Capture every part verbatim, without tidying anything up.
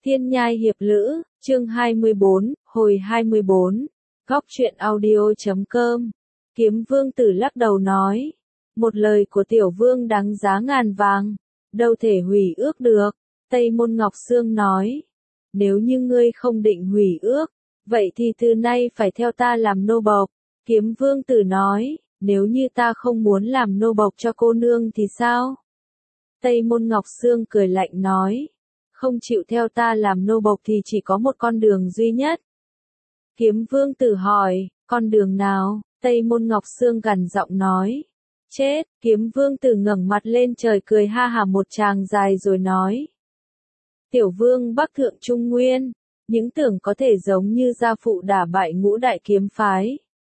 Thiên Nhai Hiệp Lữ, chương hai mươi bốn, hồi hai mươi bốn, góc truyện audio chấm com. Kiếm Vương Tử lắc đầu nói, một lời của Tiểu Vương đáng giá ngàn vàng, đâu thể hủy ước được. Tây Môn Ngọc Sương nói, nếu như ngươi không định hủy ước, vậy thì từ nay phải theo ta làm nô bộc. Kiếm Vương Tử nói, nếu như ta không muốn làm nô bộc cho cô nương thì sao? Tây Môn Ngọc Sương cười lạnh nói, không chịu theo ta làm nô bộc thì chỉ có một con đường duy nhất. Kiếm Vương Tử hỏi, con đường nào? Tây Môn Ngọc Sương gằn giọng nói, chết. Kiếm Vương Tử ngẩng mặt lên trời cười ha hả một tràng dài rồi nói, Tiểu Vương Bắc Thượng Trung Nguyên, những tưởng có thể giống như gia phụ đả bại ngũ đại kiếm phái,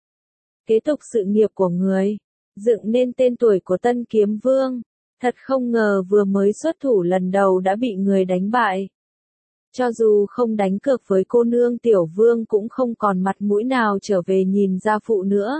kế tục sự nghiệp của người, dựng nên tên tuổi của Tân Kiếm Vương. Thật không ngờ vừa mới xuất thủ lần đầu đã bị người đánh bại. Cho dù không đánh cược với cô nương Tiểu Vương cũng không còn mặt mũi nào trở về nhìn gia phụ nữa.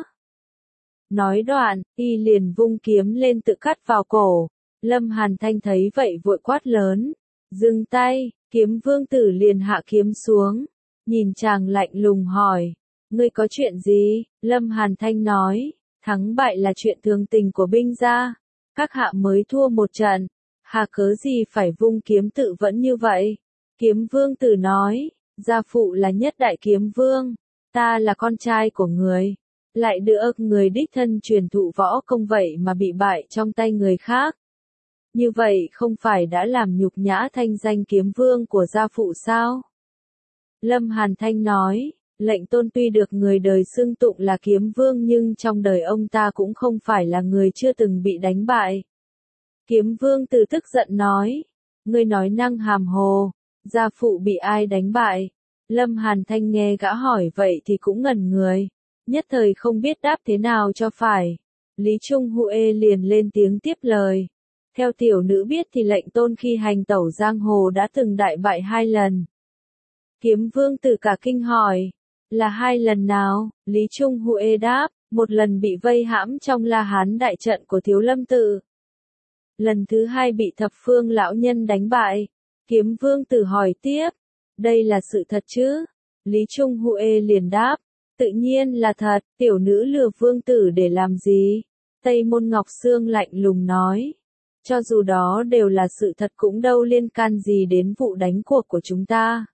Nói đoạn, y liền vung kiếm lên tự cắt vào cổ. Lâm Hàn Thanh thấy vậy vội quát lớn, dừng tay. Kiếm Vương Tử liền hạ kiếm xuống, nhìn chàng lạnh lùng hỏi, ngươi có chuyện gì? Lâm Hàn Thanh nói, thắng bại là chuyện thường tình của binh gia. Các hạ mới thua một trận, hà cớ gì phải vung kiếm tự vẫn như vậy? Kiếm Vương Tử nói, gia phụ là nhất đại kiếm vương, ta là con trai của người, lại được người đích thân truyền thụ võ công vậy mà bị bại trong tay người khác. Như vậy không phải đã làm nhục nhã thanh danh kiếm vương của gia phụ sao? Lâm Hàn Thanh nói, lệnh tôn tuy được người đời xưng tụng là kiếm vương nhưng trong đời ông ta cũng không phải là người chưa từng bị đánh bại. Kiếm Vương Tử tức giận nói, ngươi nói năng hàm hồ, gia phụ bị ai đánh bại? Lâm Hàn Thanh nghe gã hỏi vậy thì cũng ngẩn người, nhất thời không biết đáp thế nào cho phải. Lý Trung Huệ liền lên tiếng tiếp lời, theo tiểu nữ biết thì lệnh tôn khi hành tẩu giang hồ đã từng đại bại hai lần. Kiếm Vương Tử cả kinh hỏi, là hai lần nào? Lý Trung Huệ đáp, một lần bị vây hãm trong La Hán đại trận của Thiếu Lâm Tự. Lần thứ hai bị Thập Phương lão nhân đánh bại. Kiếm Vương Tử hỏi tiếp, đây là sự thật chứ? Lý Trung Huệ liền đáp, tự nhiên là thật, tiểu nữ lừa Vương Tử để làm gì? Tây Môn Ngọc Sương lạnh lùng nói, cho dù đó đều là sự thật cũng đâu liên can gì đến vụ đánh cuộc của chúng ta.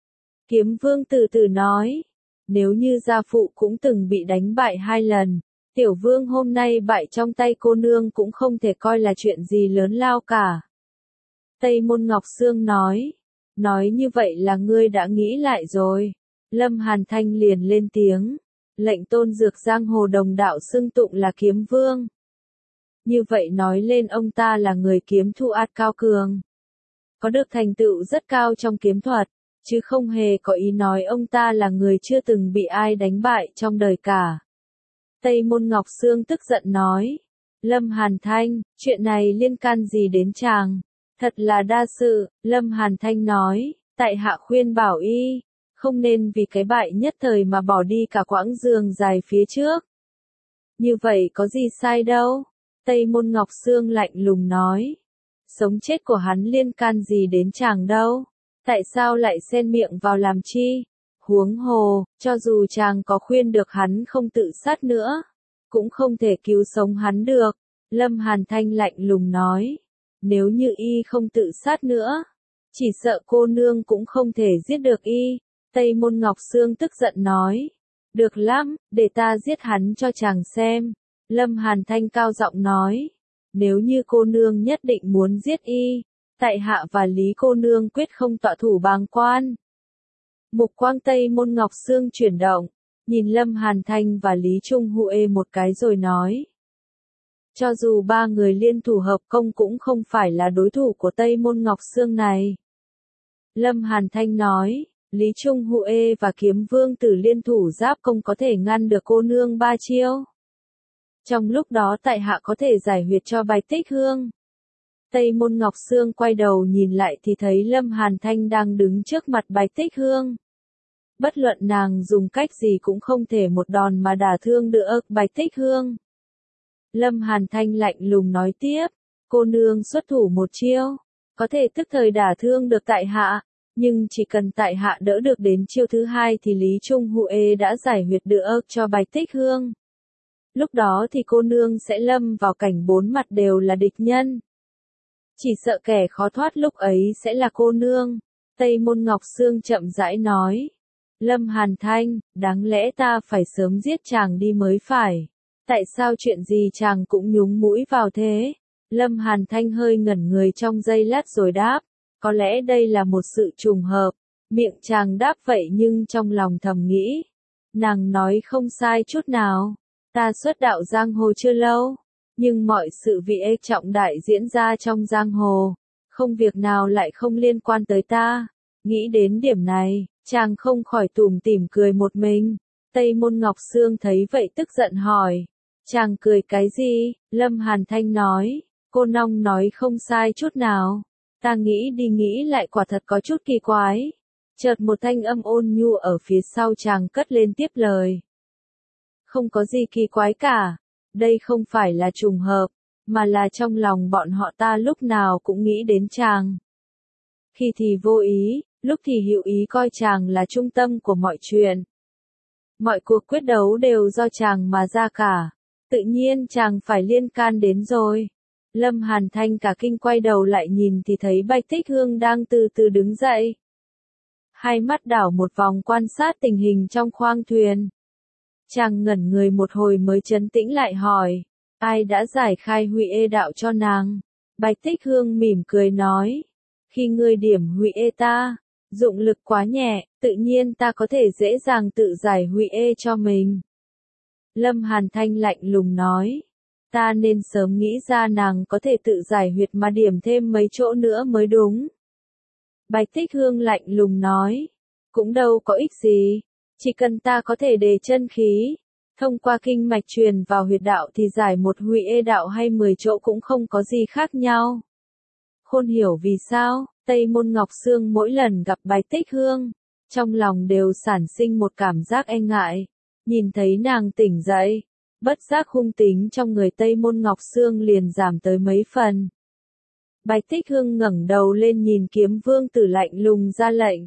Kiếm Vương Tử Tử nói, nếu như gia phụ cũng từng bị đánh bại hai lần, Tiểu Vương hôm nay bại trong tay cô nương cũng không thể coi là chuyện gì lớn lao cả. Tây Môn Ngọc Sương nói, nói như vậy là ngươi đã nghĩ lại rồi. Lâm Hàn Thanh liền lên tiếng, lệnh tôn dược giang hồ đồng đạo xưng tụng là kiếm vương. Như vậy nói lên ông ta là người kiếm thu át cao cường, có được thành tựu rất cao trong kiếm thuật, chứ không hề có ý nói ông ta là người chưa từng bị ai đánh bại trong đời cả. Tây Môn Ngọc Sương tức giận nói, Lâm Hàn Thanh, chuyện này liên can gì đến chàng? Thật là đa sự. Lâm Hàn Thanh nói, tại hạ khuyên bảo y, không nên vì cái bại nhất thời mà bỏ đi cả quãng đường dài phía trước. Như vậy có gì sai đâu? Tây Môn Ngọc Sương lạnh lùng nói, sống chết của hắn liên can gì đến chàng đâu? Tại sao lại xen miệng vào làm chi? Huống hồ, cho dù chàng có khuyên được hắn không tự sát nữa, cũng không thể cứu sống hắn được. Lâm Hàn Thanh lạnh lùng nói, nếu như y không tự sát nữa, chỉ sợ cô nương cũng không thể giết được y. Tây Môn Ngọc Sương tức giận nói, được lắm, để ta giết hắn cho chàng xem. Lâm Hàn Thanh cao giọng nói, nếu như cô nương nhất định muốn giết y, tại hạ và Lý cô nương quyết không tọa thủ bàng quan. Mục quang Tây Môn Ngọc Sương chuyển động, nhìn Lâm Hàn Thanh và Lý Trung Huệ một cái rồi nói, cho dù ba người liên thủ hợp công cũng không phải là đối thủ của Tây Môn Ngọc Sương này. Lâm Hàn Thanh nói, Lý Trung Huệ và Kiếm Vương Tử liên thủ giáp công có thể ngăn được cô nương ba chiêu. Trong lúc đó tại hạ có thể giải huyệt cho Bạch Tích Hương. Tây Môn Ngọc Sương quay đầu nhìn lại thì thấy Lâm Hàn Thanh đang đứng trước mặt Bạch Tích Hương. Bất luận nàng dùng cách gì cũng không thể một đòn mà đả thương được Bạch Tích Hương. Lâm Hàn Thanh lạnh lùng nói tiếp, cô nương xuất thủ một chiêu, có thể tức thời đả thương được tại hạ, Nhưng chỉ cần tại hạ đỡ được đến chiêu thứ hai thì Lý Trung Huệ đã giải huyệt được cho Bạch Tích Hương. Lúc đó thì cô nương sẽ lâm vào cảnh bốn mặt đều là địch nhân. Chỉ sợ kẻ khó thoát lúc ấy sẽ là cô nương. Tây Môn Ngọc Sương chậm rãi nói. Lâm Hàn Thanh, đáng lẽ ta phải sớm giết chàng đi mới phải. Tại sao chuyện gì chàng cũng nhúng mũi vào thế? Lâm Hàn Thanh hơi ngẩn người trong giây lát rồi đáp. Có lẽ đây là một sự trùng hợp. Miệng chàng đáp vậy nhưng trong lòng thầm nghĩ. Nàng nói không sai chút nào. Ta xuất đạo giang hồ chưa lâu. Nhưng mọi sự vị ê trọng đại diễn ra trong giang hồ. Không việc nào lại không liên quan tới ta. Nghĩ đến điểm này, chàng không khỏi tủm tỉm cười một mình. Tây Môn Ngọc Sương thấy vậy tức giận hỏi. Chàng cười cái gì? Lâm Hàn Thanh nói. Cô nong nói không sai chút nào. Ta nghĩ đi nghĩ lại quả thật có chút kỳ quái. Chợt một thanh âm ôn nhu ở phía sau chàng cất lên tiếp lời. Không có gì kỳ quái cả. Đây không phải là trùng hợp, mà là trong lòng bọn họ ta lúc nào cũng nghĩ đến chàng. Khi thì vô ý, lúc thì hữu ý coi chàng là trung tâm của mọi chuyện. Mọi cuộc quyết đấu đều do chàng mà ra cả. Tự nhiên chàng phải liên can đến rồi. Lâm Hàn Thanh cả kinh quay đầu lại nhìn thì thấy Bạch Tích Hương đang từ từ đứng dậy. Hai mắt đảo một vòng quan sát tình hình trong khoang thuyền. Chàng ngẩn người một hồi mới trấn tĩnh lại hỏi. Ai đã giải khai Huệ đạo cho nàng? Bạch Tích Hương mỉm cười nói. Khi ngươi điểm Huệ ta, dụng lực quá nhẹ, tự nhiên ta có thể dễ dàng tự giải Huệ cho mình. Lâm Hàn Thanh lạnh lùng nói. Ta nên sớm nghĩ ra nàng có thể tự giải huyệt mà điểm thêm mấy chỗ nữa mới đúng. Bạch Tích Hương lạnh lùng nói. Cũng đâu có ích gì. Chỉ cần ta có thể đề chân khí, thông qua kinh mạch truyền vào huyệt đạo thì giải một Huệ đạo hay mười chỗ cũng không có gì khác nhau. Khôn hiểu vì sao, Tây Môn Ngọc Sương mỗi lần gặp Bạch Tích Hương, trong lòng đều sản sinh một cảm giác e ngại. Nhìn thấy nàng tỉnh dậy, bất giác hung tính trong người Tây Môn Ngọc Sương liền giảm tới mấy phần. Bạch Tích Hương ngẩng đầu lên nhìn Kiếm Vương Tử lạnh lùng ra lệnh.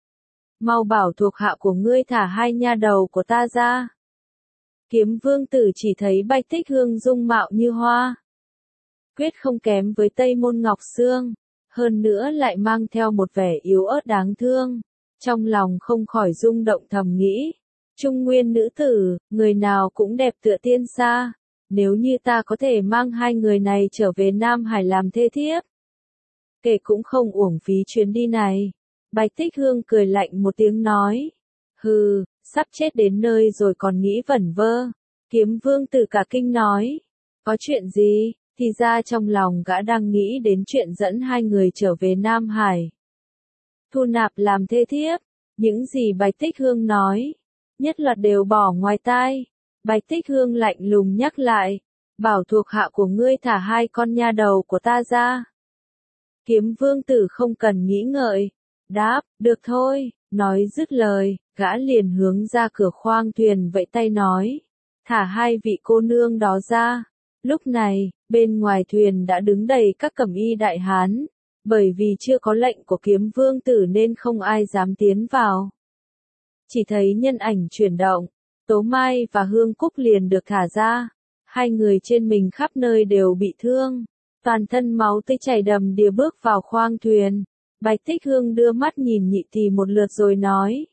Mau bảo thuộc hạ của ngươi thả hai nha đầu của ta ra. Kiếm Vương Tử chỉ thấy Bạch Tích Hương dung mạo như hoa. Quyết không kém với Tây Môn Ngọc Sương, hơn nữa lại mang theo một vẻ yếu ớt đáng thương. Trong lòng không khỏi rung động thầm nghĩ. Trung nguyên nữ tử, người nào cũng đẹp tựa tiên sa. Nếu như ta có thể mang hai người này trở về Nam Hải làm thê thiếp, kể cũng không uổng phí chuyến đi này. Bạch Tích Hương cười lạnh một tiếng nói. Hừ, sắp chết đến nơi rồi còn nghĩ vẩn vơ. Kiếm Vương Tử cả kinh nói. Có chuyện gì? Thì ra trong lòng gã đang nghĩ đến chuyện dẫn hai người trở về Nam Hải. Thu nạp làm thê thiếp. Những gì Bạch Tích Hương nói, nhất loạt đều bỏ ngoài tai. Bạch Tích Hương lạnh lùng nhắc lại. Bảo thuộc hạ của ngươi thả hai con nha đầu của ta ra. Kiếm Vương Tử không cần nghĩ ngợi. Đáp, được thôi, nói dứt lời, gã liền hướng ra cửa khoang thuyền vẫy tay nói. Thả hai vị cô nương đó ra. Lúc này, bên ngoài thuyền đã đứng đầy các cẩm y đại hán. Bởi vì chưa có lệnh của Kiếm Vương Tử nên không ai dám tiến vào. Chỉ thấy nhân ảnh chuyển động, Tố Mai và Hương Cúc liền được thả ra. Hai người trên mình khắp nơi đều bị thương. Toàn thân máu tươi chảy đầm đìa bước vào khoang thuyền. Bạch Tích Hương đưa mắt nhìn Nhị Tỷ một lượt rồi nói.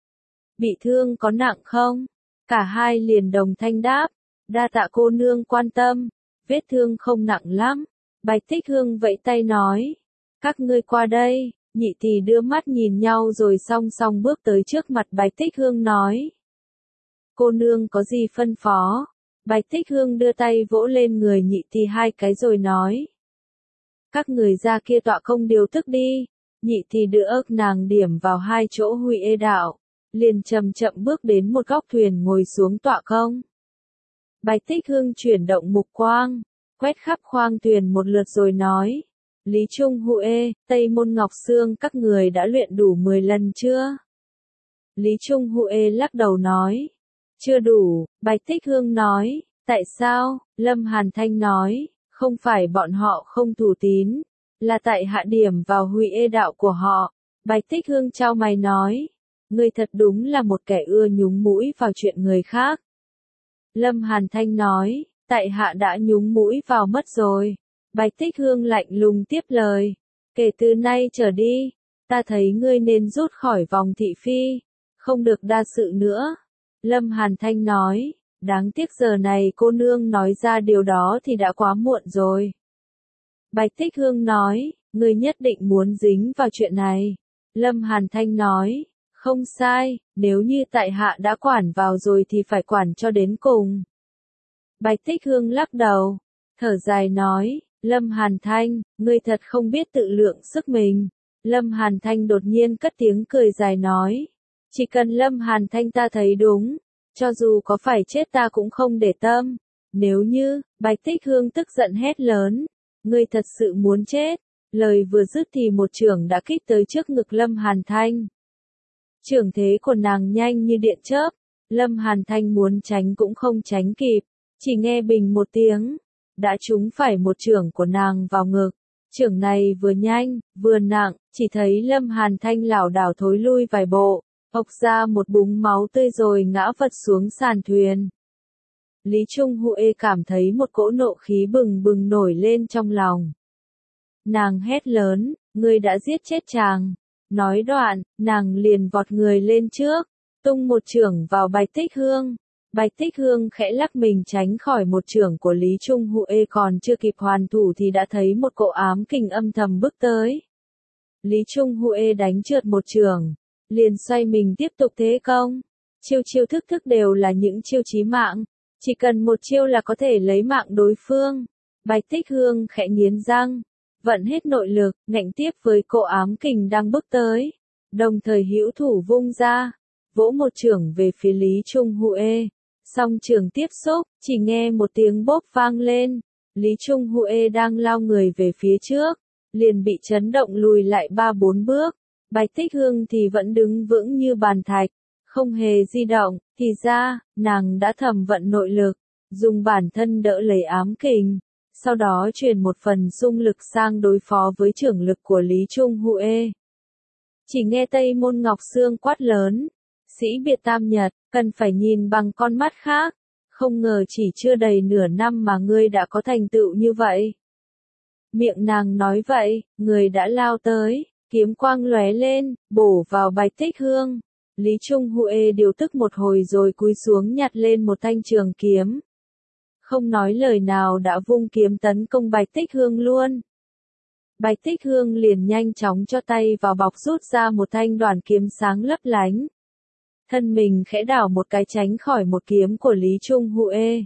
Bị thương có nặng không? Cả hai liền đồng thanh đáp. Đa tạ cô nương quan tâm. Vết thương không nặng lắm. Bạch Tích Hương vẫy tay nói. Các ngươi qua đây. Nhị Tỷ đưa mắt nhìn nhau rồi song song bước tới trước mặt Bạch Tích Hương nói. Cô nương có gì phân phó? Bạch Tích Hương đưa tay vỗ lên người Nhị Tỷ hai cái rồi nói. Các người ra kia tọa công điều tức đi. Nhị Tỷ đưa ức nàng điểm vào hai chỗ Huệ đạo, liền chậm chậm bước đến một góc thuyền ngồi xuống tọa công. Bạch Tích Hương chuyển động mục quang, quét khắp khoang thuyền một lượt rồi nói. Lý Trung Huệ, Tây Môn Ngọc Sương các người đã luyện đủ mười lần chưa? Lý Trung Huệ lắc đầu nói. Chưa đủ. Bạch Tích Hương nói. Tại sao? Lâm Hàn Thanh nói. Không phải bọn họ không thủ tín, là tại hạ điểm vào Huệ đạo của họ, Bạch Tích Hương chau mày nói, ngươi thật đúng là một kẻ ưa nhúng mũi vào chuyện người khác. Lâm Hàn Thanh nói, tại hạ đã nhúng mũi vào mất rồi. Bạch Tích Hương lạnh lùng tiếp lời, kể từ nay trở đi, ta thấy ngươi nên rút khỏi vòng thị phi, không được đa sự nữa. Lâm Hàn Thanh nói, đáng tiếc giờ này cô nương nói ra điều đó thì đã quá muộn rồi. Bạch Tích Hương nói, ngươi nhất định muốn dính vào chuyện này. Lâm Hàn Thanh nói, không sai, nếu như tại hạ đã quản vào rồi thì phải quản cho đến cùng. Bạch Tích Hương lắc đầu, thở dài nói, Lâm Hàn Thanh, ngươi thật không biết tự lượng sức mình. Lâm Hàn Thanh đột nhiên cất tiếng cười dài nói, chỉ cần Lâm Hàn Thanh ta thấy đúng, cho dù có phải chết ta cũng không để tâm. Nếu như, Bạch Tích Hương tức giận hét lớn, ngươi thật sự muốn chết. Lời vừa dứt thì một chưởng đã kích tới trước ngực Lâm Hàn Thanh. Chưởng thế của nàng nhanh như điện chớp, Lâm Hàn Thanh muốn tránh cũng không tránh kịp, chỉ nghe bình một tiếng, đã trúng phải một chưởng của nàng vào ngực. Chưởng này vừa nhanh, vừa nặng, chỉ thấy Lâm Hàn Thanh lảo đảo thối lui vài bộ, ộc ra một búng máu tươi rồi ngã vật xuống sàn thuyền. Lý Trung Huệ cảm thấy một cỗ nộ khí bừng bừng nổi lên trong lòng. Nàng hét lớn, ngươi đã giết chết chàng. Nói đoạn, nàng liền vọt người lên trước, tung một chưởng vào Bạch Tích Hương. Bạch Tích Hương khẽ lắc mình tránh khỏi một chưởng của Lý Trung Huệ, còn chưa kịp hoàn thủ thì đã thấy một cỗ ám kình âm thầm bước tới. Lý Trung Huệ đánh trượt một chưởng, liền xoay mình tiếp tục thế công. Chiêu chiêu thức thức đều là những chiêu chí mạng, chỉ cần một chiêu là có thể lấy mạng đối phương. Bạch Tích Hương khẽ nghiến răng, vận hết nội lực, ngạnh tiếp với cỗ ám kình đang bước tới, đồng thời hữu thủ vung ra, vỗ một chưởng về phía Lý Trung Huệ. Song chưởng tiếp xúc, chỉ nghe một tiếng bốp vang lên, Lý Trung Huệ đang lao người về phía trước, liền bị chấn động lùi lại ba bốn bước. Bạch Tích Hương thì vẫn đứng vững như bàn thạch, không hề di động, thì ra, nàng đã thầm vận nội lực, dùng bản thân đỡ lấy ám kình. Sau đó truyền một phần xung lực sang đối phó với chưởng lực của Lý Trung Huệ. Chỉ nghe Tây Môn Ngọc Sương quát lớn, sĩ biệt tam nhật, cần phải nhìn bằng con mắt khác, không ngờ chỉ chưa đầy nửa năm mà ngươi đã có thành tựu như vậy. Miệng nàng nói vậy, người đã lao tới, kiếm quang lóe lên, bổ vào Bạch Tích Hương. Lý Trung Huệ điều tức một hồi rồi cúi xuống nhặt lên một thanh trường kiếm. Không nói lời nào đã vung kiếm tấn công Bạch Tích Hương luôn. Bạch Tích Hương liền nhanh chóng cho tay vào bọc rút ra một thanh đoàn kiếm sáng lấp lánh. Thân mình khẽ đảo một cái tránh khỏi một kiếm của Lý Trung Huệ.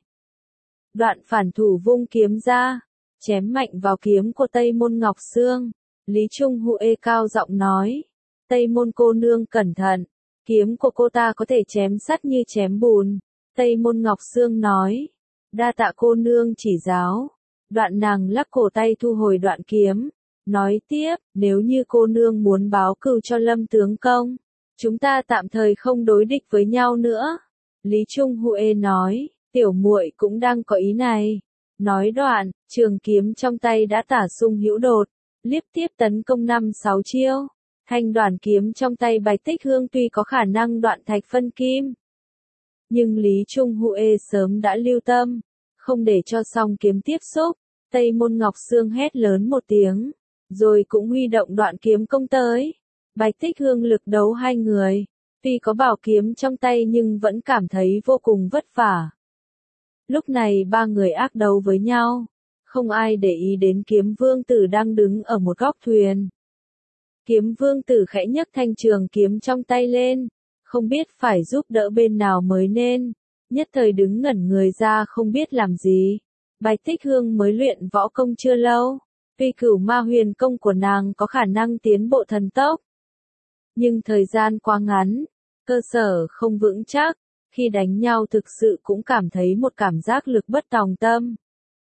Đoạn phản thủ vung kiếm ra, chém mạnh vào kiếm của Tây Môn Ngọc Sương. Lý Trung Huệ cao giọng nói, Tây Môn cô nương cẩn thận, kiếm của cô ta có thể chém sắt như chém bùn. Tây Môn Ngọc Sương nói, đa tạ cô nương chỉ giáo. Đoạn nàng lắc cổ tay thu hồi đoạn kiếm, nói tiếp, nếu như cô nương muốn báo cừu cho Lâm tướng công, chúng ta tạm thời không đối địch với nhau nữa. Lý Trung Huệ nói, tiểu muội cũng đang có ý này. Nói đoạn, trường kiếm trong tay đã tả sung hữu đột, liếp tiếp tấn công năm sáu chiêu. Thanh đoàn kiếm trong tay Bạch Tích Hương tuy có khả năng đoạn thạch phân kim, nhưng Lý Trung Huệ sớm đã lưu tâm, không để cho song kiếm tiếp xúc. Tây Môn Ngọc Sương hét lớn một tiếng, rồi cũng huy động đoạn kiếm công tới. Bạch Tích Hương lực đấu hai người, tuy có bảo kiếm trong tay nhưng vẫn cảm thấy vô cùng vất vả. Lúc này ba người ác đấu với nhau, không ai để ý đến Kiếm Vương Tử đang đứng ở một góc thuyền. Kiếm Vương Tử khẽ nhấc thanh trường kiếm trong tay lên, không biết phải giúp đỡ bên nào mới nên, nhất thời đứng ngẩn người ra không biết làm gì. Bạch Tích Hương mới luyện võ công chưa lâu, tuy Cửu Ma Huyền công của nàng có khả năng tiến bộ thần tốc, nhưng thời gian quá ngắn, cơ sở không vững chắc, khi đánh nhau thực sự cũng cảm thấy một cảm giác lực bất tòng tâm.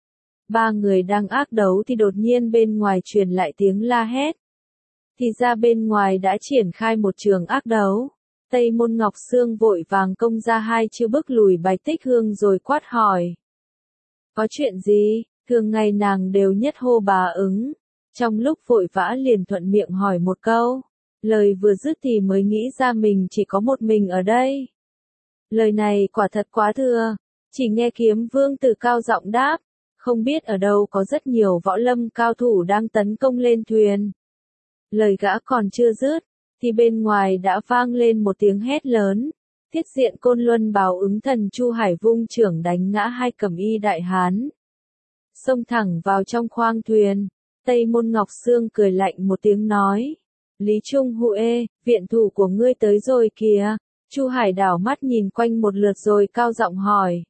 Ba người đang ác đấu thì đột nhiên bên ngoài truyền lại tiếng la hét. Thì ra bên ngoài đã triển khai một trường ác đấu. Tây Môn Ngọc Sương vội vàng công ra hai chiêu bức lùi Bạch Tích Hương rồi quát hỏi. Có chuyện gì? Thường ngày nàng đều nhất hô bà ứng. Trong lúc vội vã liền thuận miệng hỏi một câu. Lời vừa dứt thì mới nghĩ ra mình chỉ có một mình ở đây. Lời này quả thật quá thừa, chỉ nghe Kiếm Vương Tử cao giọng đáp, không biết ở đâu có rất nhiều võ lâm cao thủ đang tấn công lên thuyền. Lời gã còn chưa dứt, thì bên ngoài đã vang lên một tiếng hét lớn. Thiết diện Côn Luân Báo Ứng Thần Chu Hải vung chưởng đánh ngã hai cẩm y đại hán. Xông thẳng vào trong khoang thuyền, Tây Môn Ngọc Sương cười lạnh một tiếng nói. Lý Trung Huệ, viện thủ của ngươi tới rồi kìa. Chu Hải đảo mắt nhìn quanh một lượt rồi cao giọng hỏi.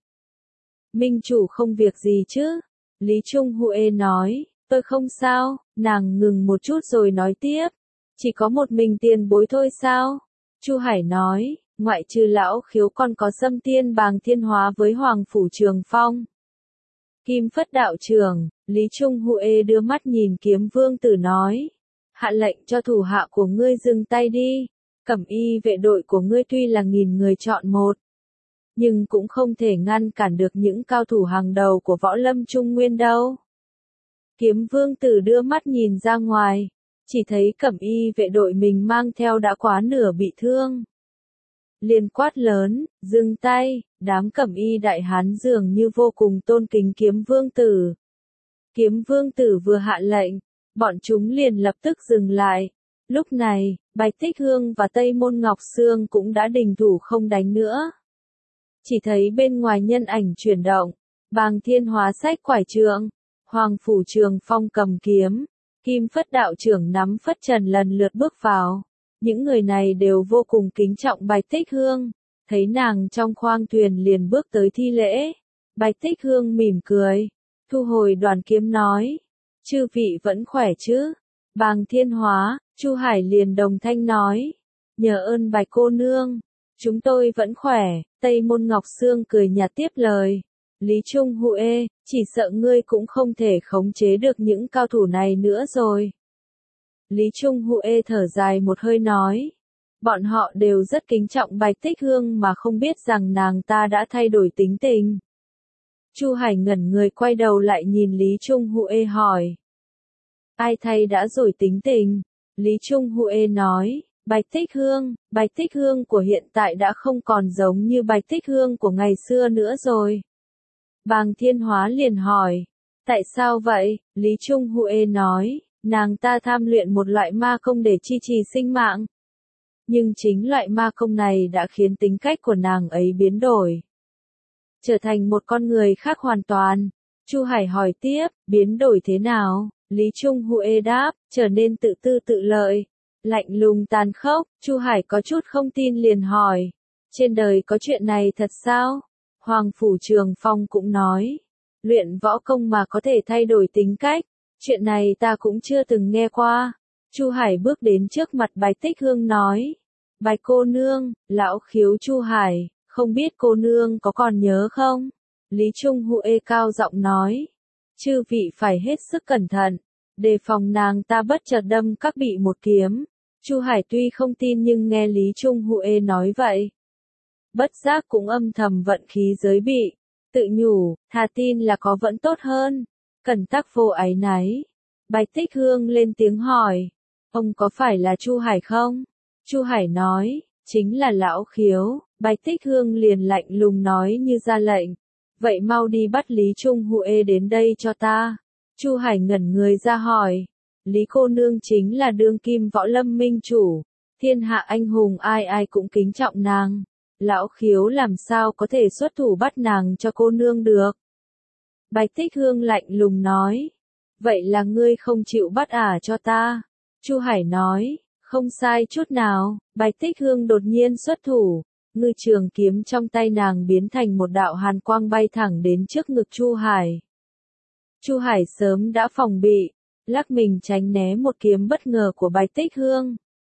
Minh chủ không việc gì chứ? Lý Trung Huệ nói, tôi không sao. Nàng ngừng một chút rồi nói tiếp. Chỉ có một mình tiền bối thôi sao? Chu Hải nói, ngoại trừ lão khiếu còn có Xâm Tiên Bàng Thiên Hóa với Hoàng Phủ Trường Phong. Kim Phất đạo trưởng, Lý Trung Huệ đưa mắt nhìn Kiếm Vương Tử nói. Hạ lệnh cho thủ hạ của ngươi dừng tay đi. Cẩm y vệ đội của ngươi tuy là nghìn người chọn một, nhưng cũng không thể ngăn cản được những cao thủ hàng đầu của võ lâm Trung Nguyên đâu. Kiếm Vương Tử đưa mắt nhìn ra ngoài, chỉ thấy cẩm y vệ đội mình mang theo đã quá nửa bị thương. Liền quát lớn, dừng tay, đám cẩm y đại hán dường như vô cùng tôn kính Kiếm Vương Tử. Kiếm Vương Tử vừa hạ lệnh, bọn chúng liền lập tức dừng lại. Lúc này, Bạch Tích Hương và Tây Môn Ngọc Sương cũng đã đình thủ không đánh nữa. Chỉ thấy bên ngoài nhân ảnh chuyển động, Bàng Thiên Hóa xách quải trượng, Hoàng Phủ Trường Phong cầm kiếm, Kim Phất đạo trưởng nắm phất trần lần lượt bước vào. Những người này đều vô cùng kính trọng Bạch Tích Hương, thấy nàng trong khoang thuyền liền bước tới thi lễ. Bạch Tích Hương mỉm cười, thu hồi đoàn kiếm nói, chư vị vẫn khỏe chứ? Bàng Thiên Hóa, Chu Hải liền đồng thanh nói, nhờ ơn Bạch cô nương, chúng tôi vẫn khỏe. Tây Môn Ngọc Sương cười nhạt tiếp lời, Lý Trung Huệ, chỉ sợ ngươi cũng không thể khống chế được những cao thủ này nữa rồi. Lý Trung Huệ thở dài một hơi nói, bọn họ đều rất kính trọng Bạch Tích Hương mà không biết rằng nàng ta đã thay đổi tính tình. Chu Hải ngẩn người quay đầu lại nhìn Lý Trung Huệ hỏi, ai thay đã rồi tính tình? Lý Trung Huệ nói, Bạch Tích Hương, Bạch Tích Hương của hiện tại đã không còn giống như Bạch Tích Hương của ngày xưa nữa rồi. Bàng Thiên Hóa liền hỏi, tại sao vậy? Lý Trung Huệ nói, nàng ta tham luyện một loại ma công để chi trì sinh mạng. Nhưng chính loại ma công này đã khiến tính cách của nàng ấy biến đổi, trở thành một con người khác hoàn toàn. Chu Hải hỏi tiếp, biến đổi thế nào? Lý Trung Huệ đáp, trở nên tự tư tự lợi, lạnh lùng tàn khốc. Chu Hải có chút không tin liền hỏi, trên đời có chuyện này thật sao? Hoàng Phủ Trường Phong cũng nói, luyện võ công mà có thể thay đổi tính cách, chuyện này ta cũng chưa từng nghe qua. Chu Hải bước đến trước mặt Bạch Tích Hương nói, Bạch cô nương, lão khiếu Chu Hải, không biết cô nương có còn nhớ không? Lý Trung Huệ cao giọng nói, chư vị phải hết sức cẩn thận, đề phòng nàng ta bất chợt đâm các bị một kiếm. Chu Hải tuy không tin nhưng nghe Lý Trung Huệ nói vậy, bất giác cũng âm thầm vận khí giới bị, tự nhủ, thà tin là có vẫn tốt hơn. Cẩn tắc vô áy náy. Bạch Tích Hương lên tiếng hỏi, ông có phải là Chu Hải không? Chu Hải nói, chính là lão khiếu. Bạch Tích Hương liền lạnh lùng nói như ra lệnh, vậy mau đi bắt Lý Trung Huệ đến đây cho ta. Chu Hải ngẩn người ra hỏi, Lý cô nương chính là đương kim võ lâm minh chủ, thiên hạ anh hùng ai ai cũng kính trọng nàng, lão khiếu làm sao có thể xuất thủ bắt nàng cho cô nương được? Bạch Tích Hương lạnh lùng nói, vậy là ngươi không chịu bắt ả cho ta? Chu Hải nói, không sai chút nào. Bạch Tích Hương đột nhiên xuất thủ, ngư trường kiếm trong tay nàng biến thành một đạo hàn quang bay thẳng đến trước ngực Chu Hải. Chu Hải sớm đã phòng bị, lắc mình tránh né một kiếm bất ngờ của Bạch Tích Hương.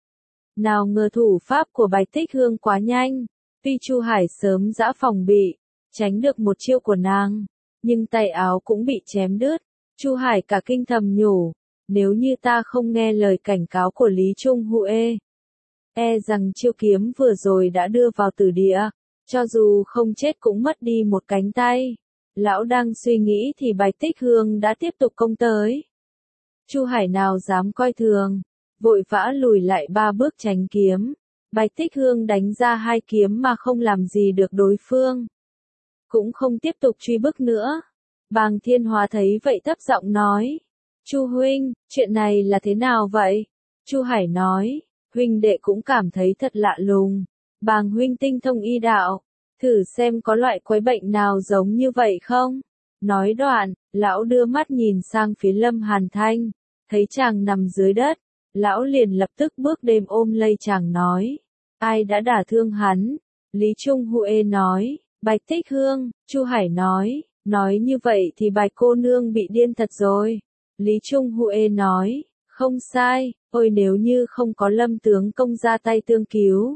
Nào ngờ thủ pháp của Bạch Tích Hương quá nhanh, tuy Chu Hải sớm đã phòng bị, tránh được một chiêu của nàng, nhưng tay áo cũng bị chém đứt. Chu Hải cả kinh thầm nhủ, nếu như ta không nghe lời cảnh cáo của Lý Trung Huệ, e rằng chiêu kiếm vừa rồi đã đưa vào tử địa, cho dù không chết cũng mất đi một cánh tay. Lão đang suy nghĩ thì Bạch Tích Hương đã tiếp tục công tới. Chu Hải nào dám coi thường, vội vã lùi lại ba bước tránh kiếm. Bạch Tích Hương đánh ra hai kiếm mà không làm gì được đối phương. Cũng không tiếp tục truy bức nữa. Bàng Thiên Hóa thấy vậy thấp giọng nói. Chu huynh, chuyện này là thế nào vậy? Chu Hải nói, huynh đệ cũng cảm thấy thật lạ lùng. Bàng huynh tinh thông y đạo, thử xem có loại quái bệnh nào giống như vậy không? Nói đoạn, lão đưa mắt nhìn sang phía Lâm Hàn Thanh, thấy chàng nằm dưới đất, lão liền lập tức bước đêm ôm lấy chàng nói, ai đã đả thương hắn? Lý Trung Huệ nói, Bạch Tích Hương. Chu Hải nói, nói như vậy thì Bạch cô nương bị điên thật rồi. Lý Trung Huệ nói, không sai, ôi nếu như không có Lâm tướng công ra tay tương cứu.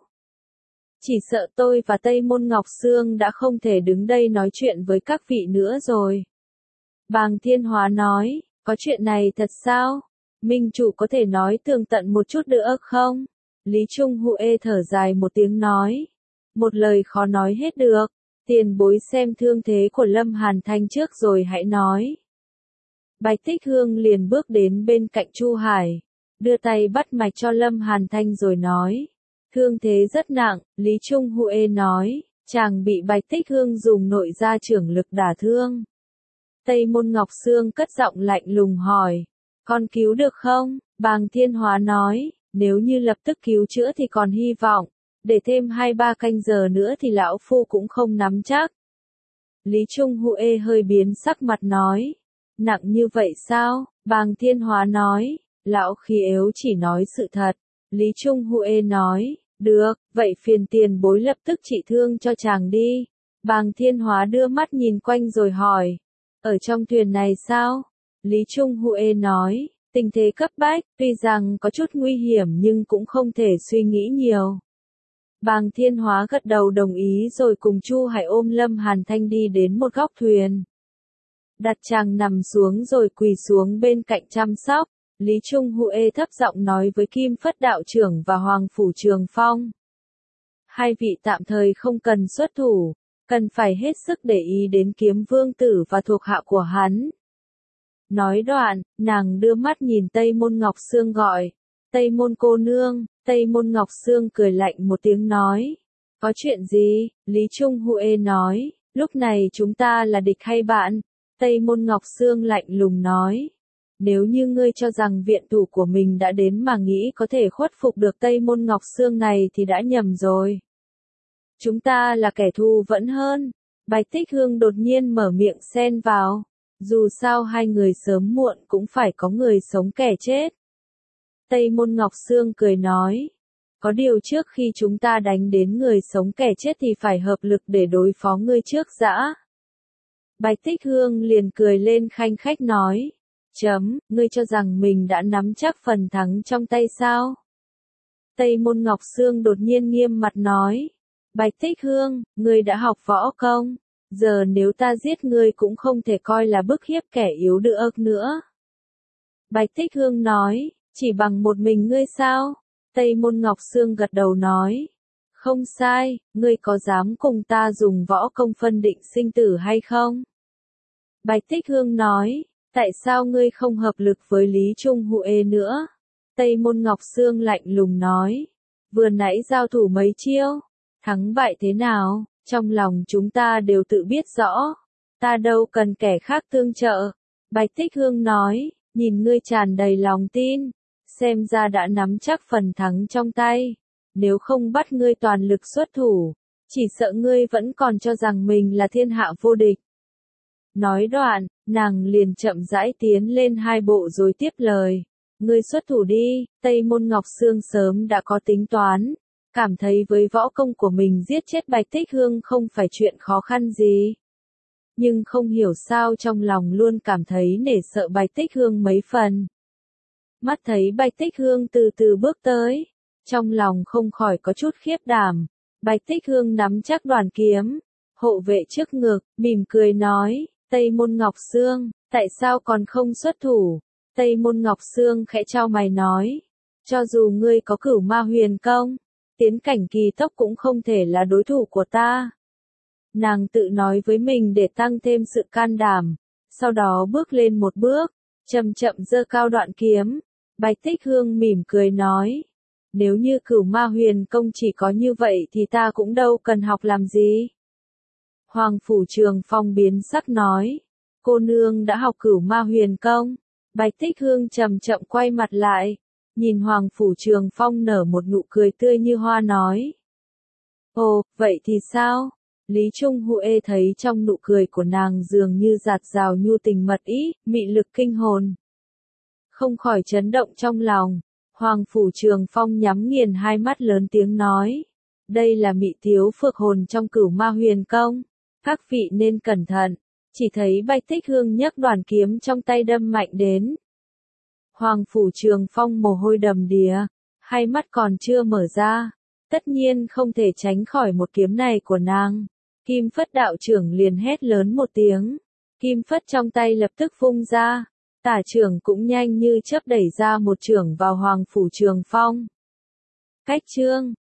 Chỉ sợ tôi và Tây Môn Ngọc Sương đã không thể đứng đây nói chuyện với các vị nữa rồi. Bàng Thiên Hóa nói, có chuyện này thật sao? Minh chủ có thể nói tường tận một chút nữa không? Lý Trung Huệ thở dài một tiếng nói, một lời khó nói hết được, tiền bối xem thương thế của Lâm Hàn Thanh trước rồi hãy nói. Bạch Tích Hương liền bước đến bên cạnh Chu Hải, đưa tay bắt mạch cho Lâm Hàn Thanh rồi nói, thương thế rất nặng. Lý Trung Huệ nói, chàng bị Bạch Tích Hương dùng nội gia trưởng lực đả thương. Tây Môn Ngọc Sương cất giọng lạnh lùng hỏi, con cứu được không? Bàng Thiên Hóa nói, nếu như lập tức cứu chữa thì còn hy vọng, để thêm hai ba canh giờ nữa thì lão phu cũng không nắm chắc. Lý Trung Huệ hơi biến sắc mặt nói, nặng như vậy sao? Bàng Thiên Hóa nói, lão khí yếu chỉ nói sự thật. Lý Trung Huệ nói, được, vậy phiền tiền bối lập tức trị thương cho chàng đi. Bàng Thiên Hóa đưa mắt nhìn quanh rồi hỏi, ở trong thuyền này sao? Lý Trung Huệ nói, tình thế cấp bách, tuy rằng có chút nguy hiểm nhưng cũng không thể suy nghĩ nhiều. Bàng Thiên Hóa gật đầu đồng ý rồi cùng Chu Hải ôm Lâm Hàn Thanh đi đến một góc thuyền. Đặt chàng nằm xuống rồi quỳ xuống bên cạnh chăm sóc. Lý Trung Huệ thấp giọng nói với Kim Phất đạo trưởng và Hoàng Phủ Trường Phong. Hai vị tạm thời không cần xuất thủ, cần phải hết sức để ý đến Kiếm Vương Tử và thuộc hạ của hắn. Nói đoạn, nàng đưa mắt nhìn Tây Môn Ngọc Sương gọi, Tây Môn cô nương. Tây Môn Ngọc Sương cười lạnh một tiếng nói, có chuyện gì? Lý Trung Huệ nói, lúc này chúng ta là địch hay bạn? Tây Môn Ngọc Sương lạnh lùng nói, nếu như ngươi cho rằng viện thủ của mình đã đến mà nghĩ có thể khuất phục được Tây Môn Ngọc Sương này thì đã nhầm rồi. Chúng ta là kẻ thù vẫn hơn. Bạch Tích Hương đột nhiên mở miệng xen vào, dù sao hai người sớm muộn cũng phải có người sống kẻ chết. Tây Môn Ngọc Sương cười nói, có điều trước khi chúng ta đánh đến người sống kẻ chết thì phải hợp lực để đối phó ngươi trước đã. Bạch Tích Hương liền cười lên khanh khách nói, chấm, ngươi cho rằng mình đã nắm chắc phần thắng trong tay sao? Tây Môn Ngọc Sương đột nhiên nghiêm mặt nói, Bạch Tích Hương, ngươi đã học võ công, giờ nếu ta giết ngươi cũng không thể coi là bức hiếp kẻ yếu được nữa. Bạch Tích Hương nói, chỉ bằng một mình ngươi sao? Tây Môn Ngọc Sương gật đầu nói, không sai, ngươi có dám cùng ta dùng võ công phân định sinh tử hay không? Bạch Tích Hương nói, tại sao ngươi không hợp lực với Lý Trung Huệ nữa? Tây Môn Ngọc Sương lạnh lùng nói, vừa nãy giao thủ mấy chiêu, thắng bại thế nào, trong lòng chúng ta đều tự biết rõ, ta đâu cần kẻ khác tương trợ. Bạch Tích Hương nói, nhìn ngươi tràn đầy lòng tin, xem ra đã nắm chắc phần thắng trong tay, nếu không bắt ngươi toàn lực xuất thủ, chỉ sợ ngươi vẫn còn cho rằng mình là thiên hạ vô địch. Nói đoạn, nàng liền chậm rãi tiến lên hai bộ rồi tiếp lời, ngươi xuất thủ đi. Tây Môn Ngọc Sương sớm đã có tính toán, cảm thấy với võ công của mình giết chết Bạch Tích Hương không phải chuyện khó khăn gì. Nhưng không hiểu sao trong lòng luôn cảm thấy nể sợ Bạch Tích Hương mấy phần. Mắt thấy Bạch Tích Hương từ từ bước tới, trong lòng không khỏi có chút khiếp đảm. Bạch Tích Hương nắm chắc đoàn kiếm, hộ vệ trước ngực, mỉm cười nói, Tây Môn Ngọc Sương, tại sao còn không xuất thủ? Tây Môn Ngọc Sương khẽ chau mày nói, cho dù ngươi có Cửu Ma Huyền Công, tiến cảnh kỳ tốc cũng không thể là đối thủ của ta. Nàng tự nói với mình để tăng thêm sự can đảm, sau đó bước lên một bước, chậm chậm giơ cao đoạn kiếm, Bạch Tích Hương mỉm cười nói. Nếu như Cửu Ma Huyền Công chỉ có như vậy thì ta cũng đâu cần học làm gì. Hoàng Phủ Trường Phong biến sắc nói. Cô nương đã học Cửu Ma Huyền Công. Bạch Tích Hương chậm chậm quay mặt lại. Nhìn Hoàng Phủ Trường Phong nở một nụ cười tươi như hoa nói. Ồ, vậy thì sao? Lý Trung Huệ thấy trong nụ cười của nàng dường như giạt rào nhu tình mật ý, mị lực kinh hồn. Không khỏi chấn động trong lòng. Hoàng Phủ Trường Phong nhắm nghiền hai mắt lớn tiếng nói. Đây là mị thiếu phược hồn trong Cửu Ma Huyền Công. Các vị nên cẩn thận. Chỉ thấy Bạch Tích Hương nhấc đoàn kiếm trong tay đâm mạnh đến. Hoàng Phủ Trường Phong mồ hôi đầm đìa. Hai mắt còn chưa mở ra. Tất nhiên không thể tránh khỏi một kiếm này của nàng. Kim Phất đạo trưởng liền hét lớn một tiếng. Kim Phất trong tay lập tức vung ra. Tả trưởng cũng nhanh như chớp đẩy ra một trưởng vào Hoàng Phủ Trường Phong. Cách chương